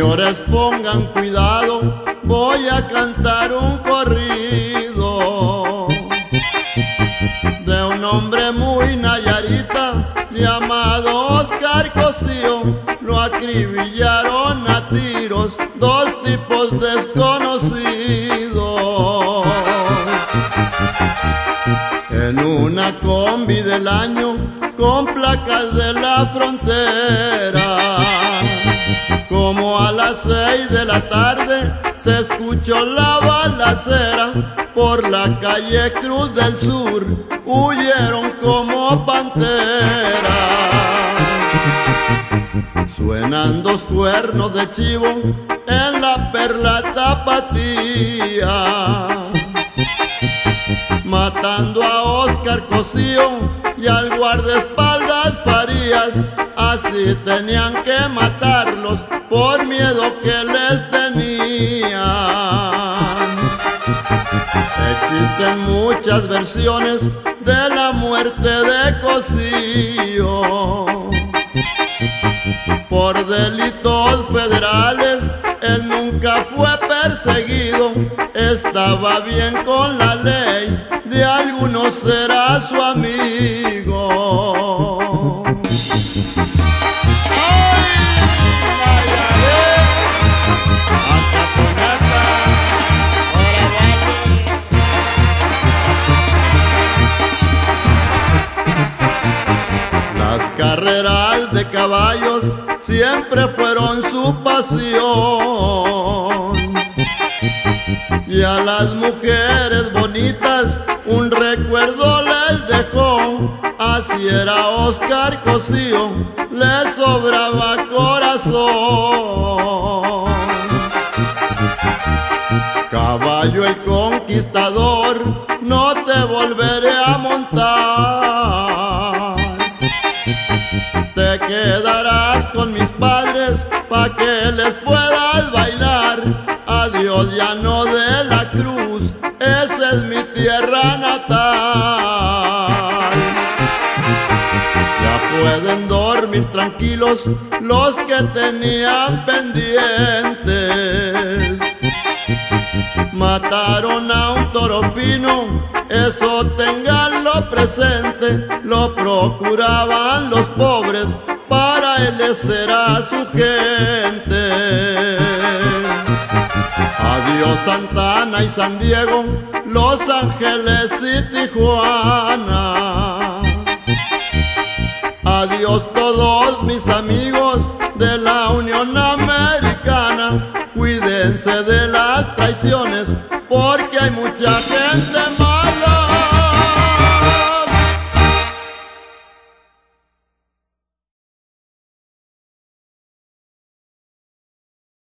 Señores, pongan cuidado, voy a cantar un corrido de un hombre muy nayarita llamado Oscar Cosío. Lo acribillaron a tiros dos tipos desconocidos en una combi del año con placas de la frontera. Como a las 6 de la tarde se escuchó la balacera. Por la calle Cruz del Sur huyeron como panteras. Suenan dos cuernos de chivo en la Perla Tapatía, matando a Oscar Cosío y al guardaespaldas Farías. Así tenían que matarlos por miedo que les tenían. Existen muchas versiones de la muerte de Cosío. Por delitos federales él nunca fue perseguido. Estaba bien con la ley, de algunos será su amigo. Las carreras de caballos siempre fueron su pasión, y a las mujeres bonitas un recuerdo les dejó. Así era Oscar Cosío, le sobraba corazón. Caballo el conquistador, no te volveré a montar. Te quedarás con mis padres pa' que les puedas bailar. Adiós, Llano de la Cruz, esa es mi tierra natal. Ya pueden dormir tranquilos los que tenían pendientes. Mataron a un toro fino, eso ténganlo presente. Lo procuraban los pobres, para él era su gente. Adiós Santana y San Diego, Los Ángeles y Tijuana. Adiós todos mis amigos de la Unión Americana. Cuídense de las traiciones, porque hay mucha gente mala.